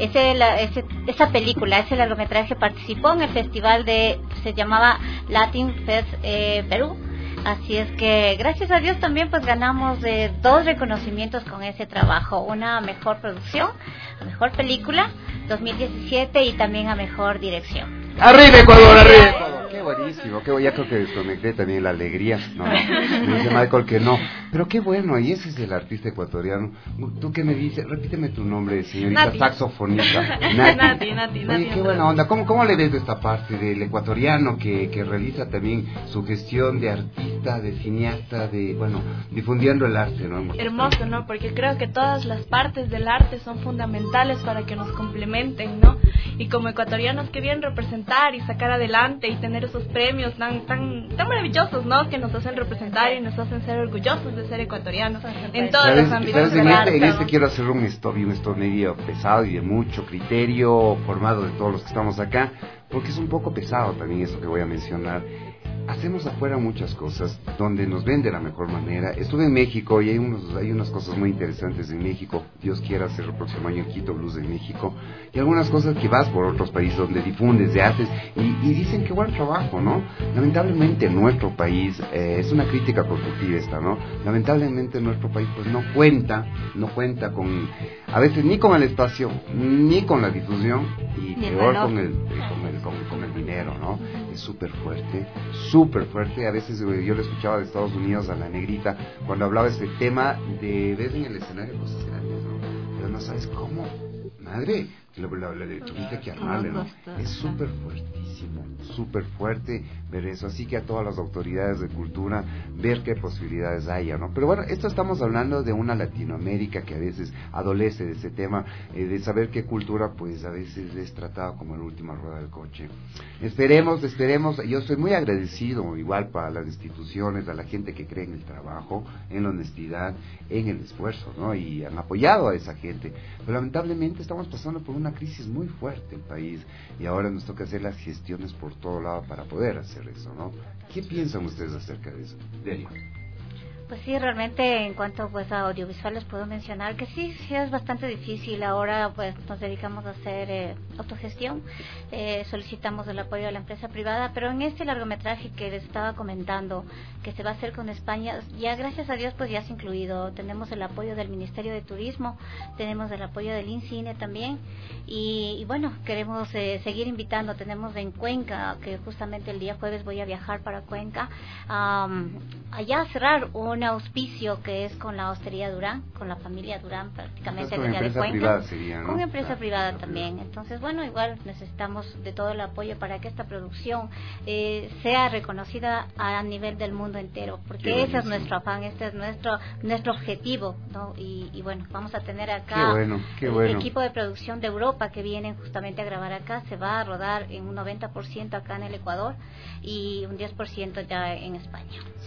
Esa película, ese largometraje participó en el festival se llamaba Latin Fest Perú. Así es que gracias a Dios también pues ganamos 2 reconocimientos con ese trabajo, una mejor producción, a mejor película 2017 y también a mejor dirección. ¡Arriba Ecuador, arriba Ecuador! Qué buenísimo, ya creo que desconecté también la alegría, ¿no? Me dice Michael que no, pero qué bueno, y ese es el artista ecuatoriano. ¿Tú qué me dices? Repíteme tu nombre, señorita Nati. Saxofonista. Nati. Oye, qué buena onda. ¿Cómo le ves de esta parte del ecuatoriano que realiza también su gestión de artista, de cineasta, difundiendo el arte, ¿no? Hermoso, ¿no? Porque creo que todas las partes del arte son fundamentales para que nos complementen, ¿no? Y como ecuatorianos, qué bien representar y sacar adelante y tener esos premios tan maravillosos, ¿no? Que nos hacen representar y nos hacen ser orgullosos de ser ecuatorianos en todos los ámbitos del arte. En este quiero hacer un story medio pesado y de mucho criterio formado de todos los que estamos acá, porque es un poco pesado también eso que voy a mencionar. Hacemos afuera muchas cosas donde nos ven de la mejor manera. Estuve en México y hay unas cosas muy interesantes en México. Dios quiera hacer el próximo año el Quito Blues en México. Y algunas cosas que vas por otros países donde difundes, de haces y dicen que buen trabajo, ¿no? Lamentablemente en nuestro país, es una crítica constructiva esta, ¿no? Lamentablemente nuestro país pues no cuenta con, a veces ni con el espacio, ni con la difusión y peor con el dinero, ¿no? Es súper fuerte. A veces yo le escuchaba de Estados Unidos a la negrita cuando hablaba de este tema de ves en el escenario cosas grandes, ¿no? Pero no sabes cómo, madre, tuviste que armarle, ¿no? Es súper fuerte ver eso, así que a todas las autoridades de cultura ver qué posibilidades haya, ¿no? Pero bueno, esto estamos hablando de una Latinoamérica que a veces adolece de ese tema, de saber qué cultura pues a veces es tratada como la última rueda del coche. Esperemos, yo soy muy agradecido igual para las instituciones, a la gente que cree en el trabajo, en la honestidad, en el esfuerzo, ¿no? Y han apoyado a esa gente, pero lamentablemente estamos pasando por una crisis muy fuerte el país y ahora nos toca hacer las gestiones por todo lado para poder hacer eso, ¿no? ¿Qué piensan ustedes acerca de eso? Delia. Pues sí, realmente en cuanto pues a audiovisuales puedo mencionar que sí es bastante difícil. Ahora pues nos dedicamos a hacer autogestión, solicitamos el apoyo de la empresa privada, pero en este largometraje que les estaba comentando que se va a hacer con España, ya gracias a Dios pues ya se ha incluido. Tenemos el apoyo del Ministerio de Turismo, tenemos el apoyo del INCINE también y bueno, queremos seguir invitando. Tenemos en Cuenca, que justamente el día jueves voy a viajar para Cuenca, allá a cerrar un auspicio que es con la Hostería Durán, con la familia Durán prácticamente de allá de Cuenca, sería, ¿no? Con empresa privada también. Entonces bueno, igual necesitamos de todo el apoyo para que esta producción sea reconocida a nivel del mundo entero, porque ese es nuestro afán, este es nuestro objetivo, ¿no? Y bueno, vamos a tener acá el equipo de producción de Europa que vienen justamente a grabar acá, se va a rodar en un 90% acá en el Ecuador y un 10% ya en España.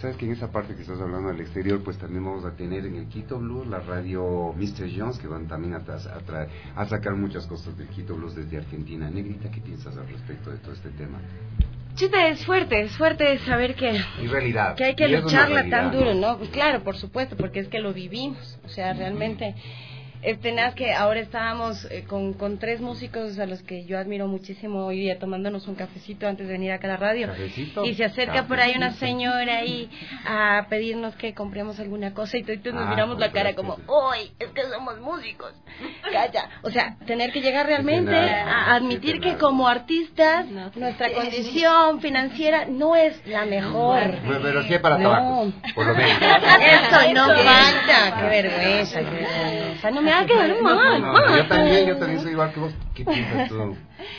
sabes que en esa parte que estás hablando del exterior, pues también vamos a tener en el Quito Blues la radio Mr. Jones, que van también a sacar muchas cosas del Quito Blues desde Argentina. Negrita, ¿qué piensas al respecto de todo este tema? Chuta, es fuerte saber que... En realidad. Que hay que lucharla tan duro, ¿no? Pues claro, por supuesto, porque es que lo vivimos. O sea, realmente... tenaz que ahora estábamos con 3 músicos a los que yo admiro muchísimo hoy día tomándonos un cafecito antes de venir acá a la radio. ¿Cafecito? Y se acerca por ahí una señora ahí a pedirnos que compremos alguna cosa y todos nos miramos la cara como, ¡uy! Es que somos músicos. Calla. O sea, tener que llegar realmente a admitir que como artistas nuestra condición financiera no es la mejor. Pero sí para tabaco, por lo menos. Eso no falta. Qué vergüenza, qué vergüenza. No me va a quedar mal. Yo también soy igual que vos. ¿Qué piensas tú?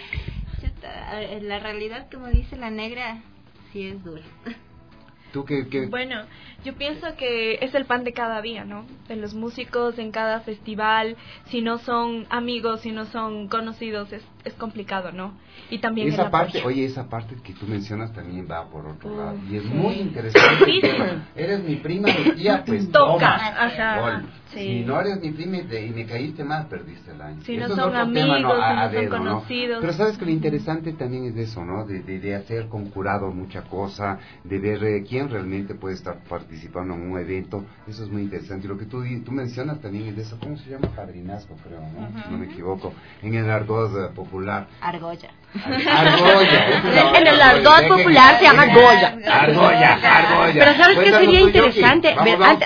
La realidad, como dice la negra, sí es dura. ¿Tú qué? Bueno, yo pienso que es el pan de cada día, ¿no? De los músicos en cada festival, si no son amigos, si no son conocidos, es complicado, ¿no? Y también esa parte que tú mencionas también va por otro lado. Y es muy interesante. Eres mi prima, mi tía, pues toca. Ajá. Sí. Si no eres mi prima y me caíste mal, perdiste el año. Si no son amigos, si no son conocidos. Pero sabes que lo interesante también es eso, ¿no? De hacer con jurado mucha cosa, de ver quién realmente puede estar participando en un evento. Eso es muy interesante. Y lo que tú mencionas también es de eso. ¿Cómo se llama? Padrinazgo, creo, ¿no? Si no me equivoco. En el argot popular. Argolla. En el argot popular se llama Goya. Argolla. Pero ¿sabes qué sería interesante?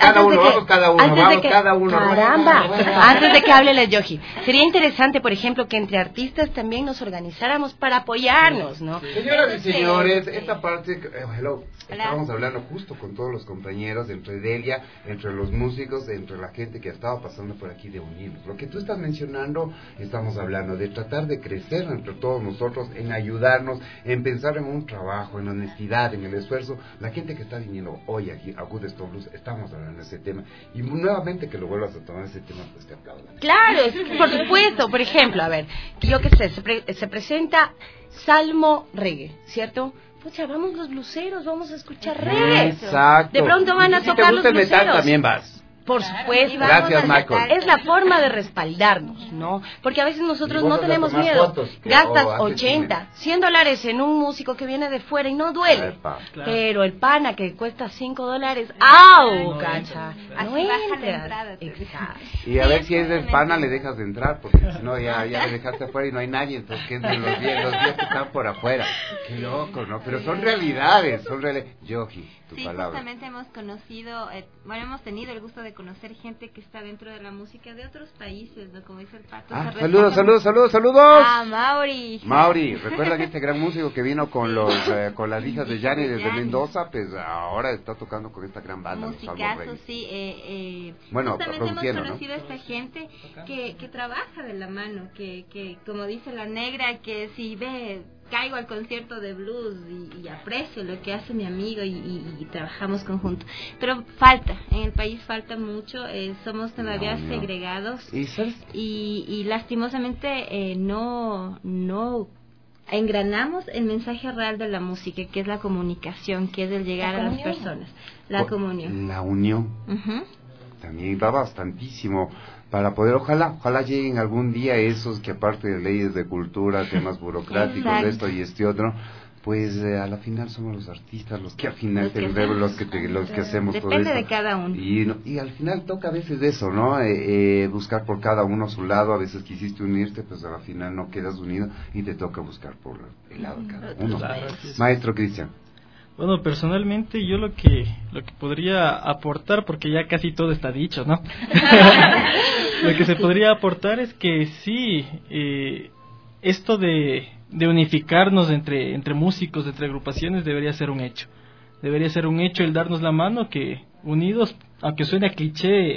Antes de que hable la Yogi, sería interesante, por ejemplo, que entre artistas también nos organizáramos para apoyarnos, ¿no? Señoras y señores, esta parte, estábamos hablando justo con todos los compañeros, entre Delia, entre los músicos, entre la gente que ha estado pasando por aquí, de unirnos. Lo que tú estás mencionando, estamos hablando de tratar de crecer entre todos nosotros, en ayudarnos, en pensar en un trabajo, en honestidad, en el esfuerzo. La gente que está viniendo hoy aquí a Good Stop Blues, estamos hablando de ese tema, y nuevamente que lo vuelvas a tomar ese tema, pues te aplaudan. Claro, por supuesto. Por ejemplo, a ver, yo qué sé, se presenta Salmo Reggae, ¿cierto? Pucha, vamos los bluseros, vamos a escuchar reggae. Exacto. De pronto van a tocar los bluseros. Si te gusta el metal, también vas. Por supuesto. Gracias, Michael. Es la forma de respaldarnos, ¿no? Porque a veces nosotros no tenemos miedo. Gastas $80, $100 en un músico que viene de fuera y no duele. Claro. Pero el pana que cuesta $5, ¡au! Cacha. No baja la entrada. Exacto. Y a ver si es del pana, le dejas de entrar, porque si no, ya le dejaste afuera y no hay nadie, entonces que entren los días que están por afuera. Qué loco, ¿no? Pero son realidades, Yogi, tu palabra. Justamente hemos conocido, hemos tenido el gusto de conocer gente que está dentro de la música de otros países, ¿no? Como dice el Pato. Saludos. Mauri, ¿recuerdan este gran músico que vino con las hijas de Yanni desde Mendoza? Pues ahora está tocando con esta gran banda. Musicazo, sí. Bueno, justamente hemos conocido a esta gente que trabaja de la mano, que como dice la negra, que si caigo al concierto de blues y aprecio lo que hace mi amigo y trabajamos conjunto. Pero en el país falta mucho, somos todavía segregados y lastimosamente no engranamos el mensaje real de la música, que es la comunicación, que es el llegar a las personas, la comunión. La unión. También va bastantísimo para poder, ojalá lleguen algún día esos que aparte de leyes de cultura, temas burocráticos, de esto y este otro, pues a la final somos los artistas los que al final los que hacemos todo esto. Depende de cada uno. Y al final toca a veces eso, ¿no? Buscar por cada uno a su lado. A veces quisiste unirte, pues a la final no quedas unido y te toca buscar por el lado de cada uno. Maestro Cristian. Bueno, personalmente yo lo que podría aportar, porque ya casi todo está dicho, ¿no? Lo que se podría aportar es que sí, esto de unificarnos entre músicos, entre agrupaciones, debería ser un hecho. Debería ser un hecho el darnos la mano, que unidos, aunque suene a cliché,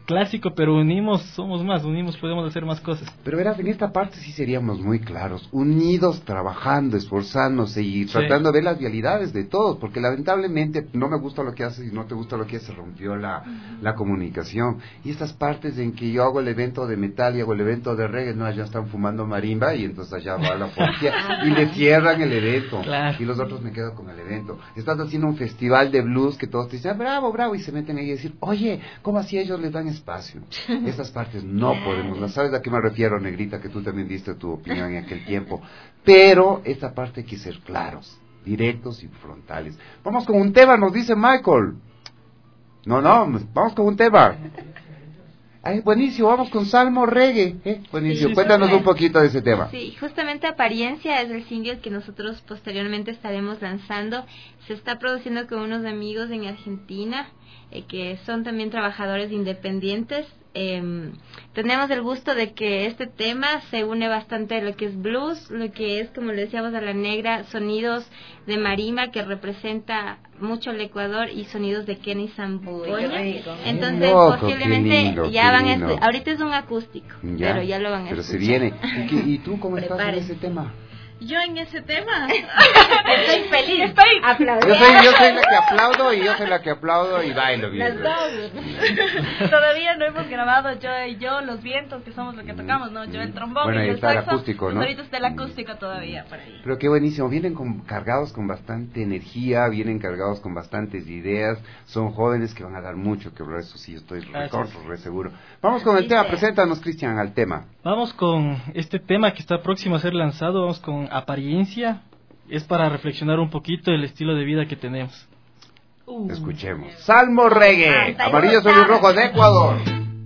clásico, pero unimos, somos más, unimos podemos hacer más cosas. Pero verás, en esta parte sí seríamos muy claros, unidos, trabajando, esforzándose y tratando de ver las realidades de todos, porque lamentablemente no me gusta lo que haces y no te gusta lo que haces, se rompió la comunicación. Y estas partes en que yo hago el evento de metal y hago el evento de reggae, no, allá están fumando marimba y entonces allá va la policía y le cierran el evento. Claro. Y los otros me quedo con el evento. Estás haciendo un festival de blues que todos te dicen, bravo, bravo, y se meten ahí a decir, oye, ¿cómo así ellos les dan espacio? Estas partes no podemos, ¿no sabes a qué me refiero, Negrita? Que tú también diste tu opinión en aquel tiempo. Pero esta parte hay que ser claros, directos y frontales. Vamos con un tema, nos dice Michael. No, vamos con un tema. Ay, buenísimo, vamos con Salmo Reggae. Buenísimo, sí, cuéntanos un poquito de ese tema. Sí, justamente Apariencia es el single que nosotros posteriormente estaremos lanzando. Se está produciendo con unos amigos en Argentina, que son también trabajadores independientes. Tenemos el gusto de que este tema se une bastante a lo que es blues, lo que es, como le decíamos a la negra, sonidos de marimba que representa mucho el Ecuador y sonidos de Kenny Samboya. Entonces posiblemente ya van a ahorita es un acústico, ya, pero ya lo van a escuchar. Se viene. ¿Y tú cómo estás en ese tema? Yo en ese tema estoy feliz, yo soy la que aplaudo y yo soy la que aplaudo y bailo bien. Las dos. Todavía no hemos grabado yo los vientos, que somos los que tocamos, ¿no? Yo el trombón, bueno, y el está saxo, el acústico, ¿no? Ahorita está el acústico todavía por ahí. Pero qué buenísimo, vienen cargados con bastante energía, vienen cargados con bastantes ideas, son jóvenes que van a dar mucho que hablar, eso sí, estoy re seguro. Vamos con el tema, preséntanos, Cristian, al tema. Vamos con este tema que está próximo a ser lanzado, vamos con Apariencia. Es para reflexionar un poquito el estilo de vida que tenemos. Escuchemos. Salmo Reggae, amarillo, azul y rojo de Ecuador.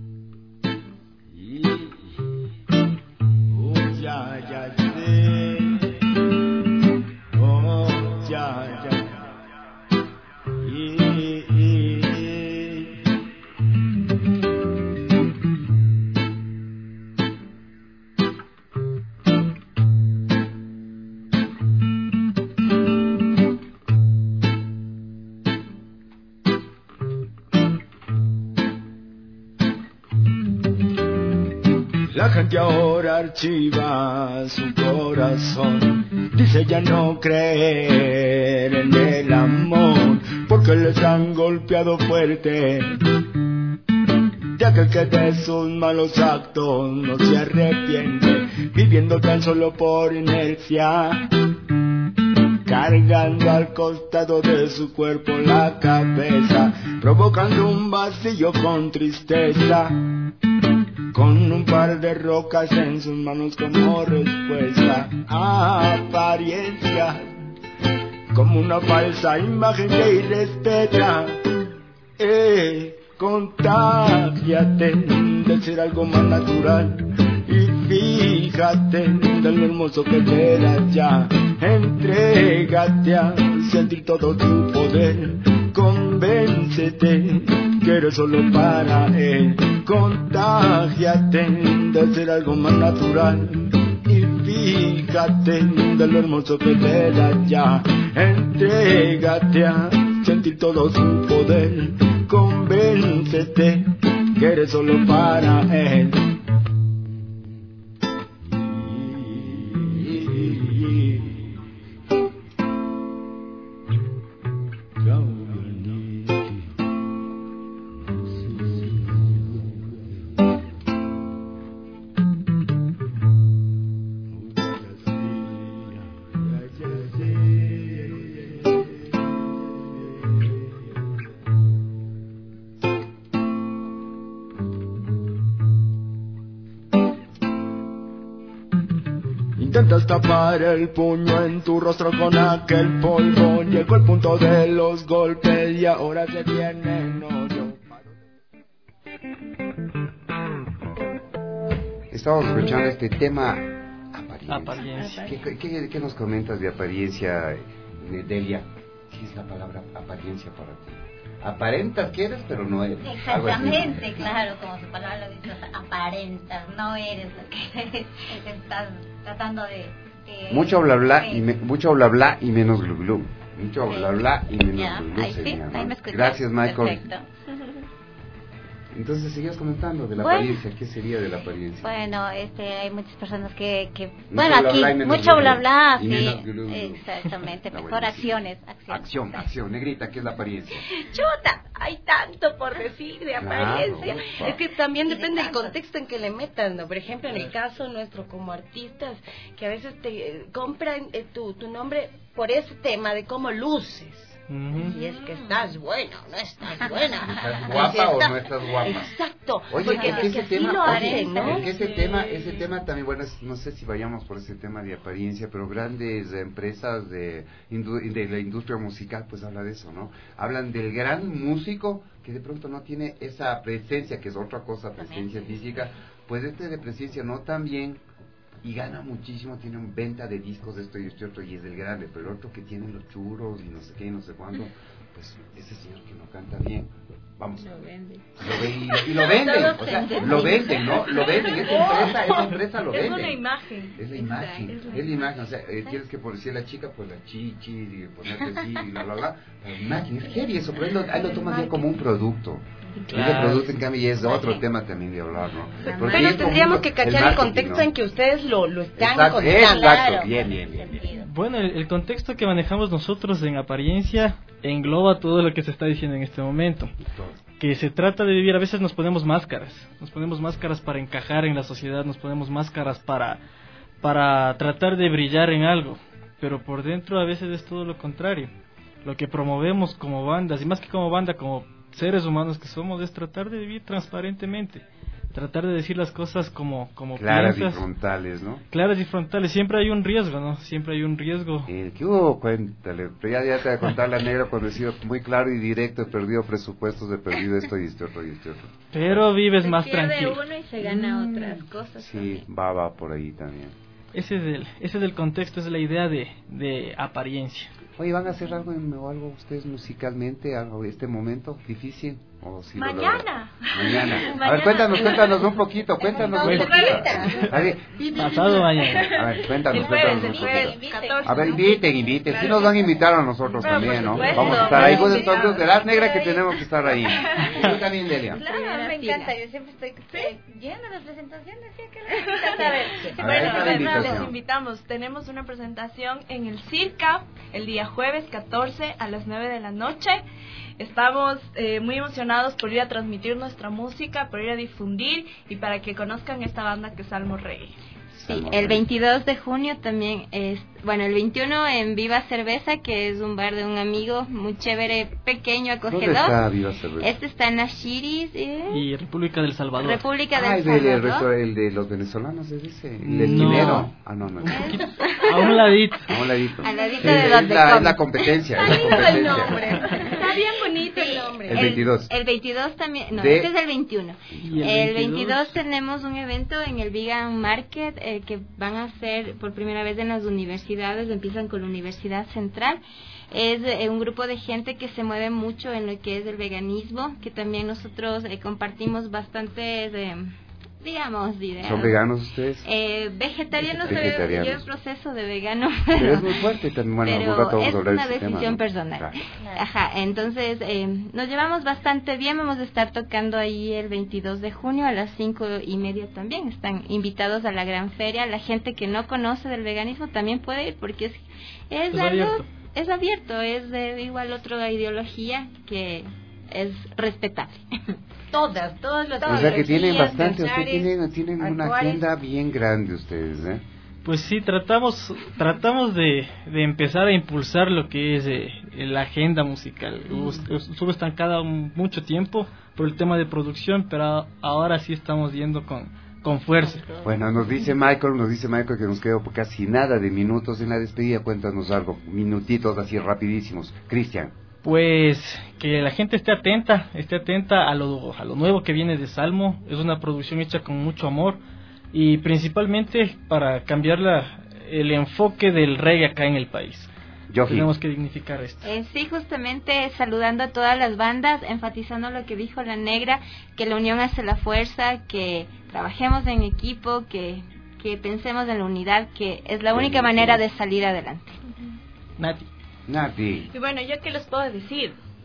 La gente ahora archiva su corazón, dice ya no creer en el amor, porque les han golpeado fuerte. De aquel que de sus malos actos no se arrepiente, viviendo tan solo por inercia, cargando al costado de su cuerpo la cabeza, provocando un vacío con tristeza, con un par de rocas en sus manos como respuesta. Apariencia, como una falsa imagen que irrespeta. Contágiate de ser algo más natural y fíjate de lo hermoso que te da ya. Entrégate a sentir todo tu poder, convéncete que eres solo para él. Contágiate de ser algo más natural y fíjate de lo hermoso que te da ya. Entrégate a sentir todo su poder, convéncete que eres solo para él. Intentas tapar el puño en tu rostro con aquel polvo. Llegó el punto de los golpes y ahora se viene el hoyo. Estamos escuchando este tema, Apariencia. ¿Qué nos comentas de Apariencia, Delia? ¿Qué es la palabra apariencia para ti? Aparentas que eres, pero no eres. Exactamente, claro, como su palabra lo dice, aparentas, no eres lo que eres, estás tratando de... mucho bla bla y menos glu glu. Mucho bla bla y menos glu glu. Ahí sí, ahí me escuché. Gracias, Michael. Perfecto. Entonces seguías comentando de la Bueno. apariencia. ¿Qué sería de la apariencia? Bueno, hay muchas personas que Mucho bueno, aquí bla, bla, y menos mucho glu, bla glu. bla, Y sí, menos glu, glu. exactamente, Está mejor buenísimo. acción. Negrita, ¿qué es la apariencia? Chuta, hay tanto por decir de apariencia. Claro. Es que también depende del contexto en que le metan, ¿no? Por ejemplo, en el caso nuestro como artistas, que a veces te compran tu nombre por ese tema de cómo luces. Si es que estás bueno, no estás buena. ¿Estás guapa o no estás guapa? Exacto. Oye, porque es que ese así tema, lo hacen, ¿no? es que ese tema también, bueno, no sé si vayamos por ese tema de apariencia, pero grandes empresas de la industria musical, pues habla de eso, ¿no? Hablan del gran músico que de pronto no tiene esa presencia, que es otra cosa, presencia física, pues de presencia no tan bien, y gana muchísimo, tiene un venta de discos de esto y este otro, y es el grande, pero el otro que tiene los churros y no sé qué y no sé cuándo, pues ese señor que no canta bien, vamos, lo vende. Y lo venden, o sea, lo venden, ¿no? Lo venden, esa empresa lo vende. Es una imagen. Es la imagen, o sea, tienes que decir a la chica, pues la chichi, y ponerte así, y bla, la imagen, es heavy eso, pero ahí lo tomas ya como un producto. Claro. Ese producto, en cambio, ya es otro tema también de hablar, ¿no? Porque pero tendríamos que cachar el contexto, ¿no? En que ustedes lo están contando. Exacto, bien. Bueno, el contexto que manejamos nosotros en apariencia engloba todo lo que se está diciendo en este momento. Que se trata de vivir, a veces nos ponemos máscaras para encajar en la sociedad, nos ponemos máscaras para tratar de brillar en algo, pero por dentro a veces es todo lo contrario. Lo que promovemos como bandas, y más que como banda, como seres humanos que somos, es tratar de vivir transparentemente, tratar de decir las cosas como claras piensas. Y frontales, ¿no? Claras y frontales, siempre hay un riesgo, ¿no? Siempre hay un riesgo. ¿Qué hubo? Cuéntale, pero ya te voy a contar la negra cuando he sido muy claro y directo, he perdido presupuestos, he perdido esto y este otro. Pero vives más tranquilo. Se pierde uno y se gana otras cosas. Sí, va por ahí también. Ese es el contexto, es la idea de apariencia. Oye, ¿van a hacer algo ustedes musicalmente, algo este momento difícil? ¿O si mañana. A ver, cuéntanos un poquito, cuéntanos. Pasado mañana. A ver, cuéntanos. A ver, inviten. Sí nos van a invitar a nosotros también, ¿no? Vamos a estar ahí, pues entonces de las negras que tenemos que estar ahí. Y tú también, Delia. Claro, me encanta, yo siempre estoy llena de presentaciones, ¿sí? Bueno, les invitamos, tenemos una presentación en el Circa el día jueves 14 a las 9 de la noche. Estamos muy emocionados por ir a transmitir nuestra música, por ir a difundir y para que conozcan esta banda que es Salmo Reggae. Sí, el 22 de junio también es, bueno, el 21 en Viva Cerveza, que es un bar de un amigo muy chévere, pequeño, acogedor. ¿Dónde está Viva Cerveza? Este está en Ashiris. Y República del Salvador. El de los venezolanos, ¿es ese? El del Quinero. No. A un ladito. Al ladito de donde es la competencia. El nombre. Está bien bonito el nombre. El 22. El 22 también, este es el 21. El 22 tenemos un evento en el Vegan Market que van a hacer por primera vez en las universidades, empiezan con la Universidad Central. Es un grupo de gente que se mueve mucho en lo que es el veganismo, que también nosotros compartimos bastantes digamos, ideas. ¿Son veganos ustedes? Vegetarianos, yo el proceso de vegano. Pero es muy fuerte también, pero es una decisión personal. Claro. Ajá, entonces nos llevamos bastante bien, vamos a estar tocando ahí el 22 de junio a las 5:30 también. Están invitados a la gran feria. La gente que no conoce del veganismo también puede ir porque es algo... Es abierto, es de igual otra ideología que es respetable. Todos los o sea que tienen bastante, tienen una agenda bien grande ustedes, ¿eh? Pues sí, tratamos de empezar a impulsar lo que es la agenda musical. Estuvo estancada mucho tiempo por el tema de producción, pero ahora sí estamos yendo con fuerza. Bueno, nos dice Michael que nos quedó casi nada de minutos en la despedida. Cuéntanos algo, minutitos así rapidísimos. Cristian. Pues que la gente esté atenta a lo nuevo que viene de Salmo. Es una producción hecha con mucho amor y principalmente para cambiar el enfoque del reggae acá en el país. Tenemos que dignificar esto. Sí, justamente saludando a todas las bandas, enfatizando lo que dijo la negra, que la unión hace la fuerza, que trabajemos en equipo, que pensemos en la unidad, que es la única manera de salir adelante. Nati. Y bueno, ¿yo qué les puedo decir?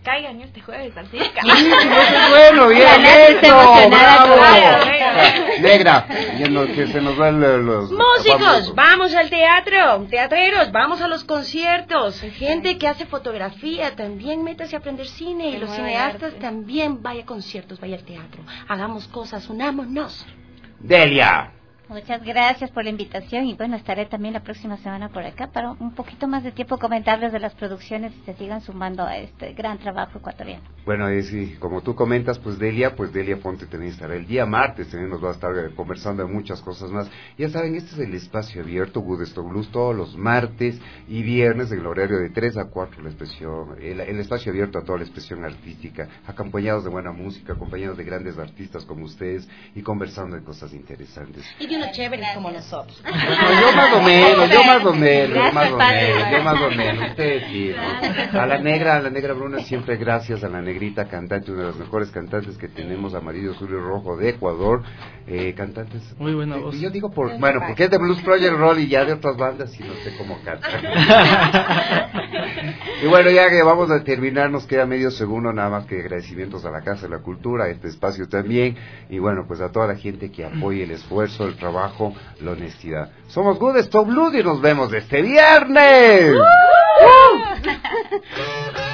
caigan este jueves al circo. Sí, es bueno, bien, eso, bravo. Negra, que se nos van los... Músicos, vamos al teatro, teatreros, vamos a los conciertos, gente que hace fotografía, también métase a aprender cine, y los cineastas también vaya a conciertos, vaya al teatro, hagamos cosas, unámonos. Delia. Muchas gracias por la invitación y bueno, estaré también la próxima semana por acá para un poquito más de tiempo comentarles de las producciones y se sigan sumando a este gran trabajo ecuatoriano. Bueno, sí, como tú comentas, pues Delia Ponte también estará el día martes, también nos va a estar conversando de muchas cosas más. Ya saben, este es el espacio abierto, Good Stop Blues, todos los martes y viernes en el horario de 3 a 4, la expresión, el espacio abierto a toda la expresión artística, acompañados de buena música, acompañados de grandes artistas como ustedes y conversando de cosas interesantes. Y de unos chéveres como nosotros. Bueno, yo más o menos, ustedes sí, ¿no? A la negra Bruna siempre gracias, a la negrita cantante, una de las mejores cantantes que tenemos, Amarillo, Azul y Rojo de Ecuador, cantantes. Muy buena voz. Yo digo porque es de Blues Project Roll y ya de otras bandas y no sé cómo canta. Y bueno, ya que vamos a terminar, nos queda medio segundo, nada más que agradecimientos a la Casa de la Cultura, a este espacio también, y bueno, pues a toda la gente que apoye el esfuerzo, el trabajo, la honestidad. Somos Good Stop Blues y nos vemos este viernes.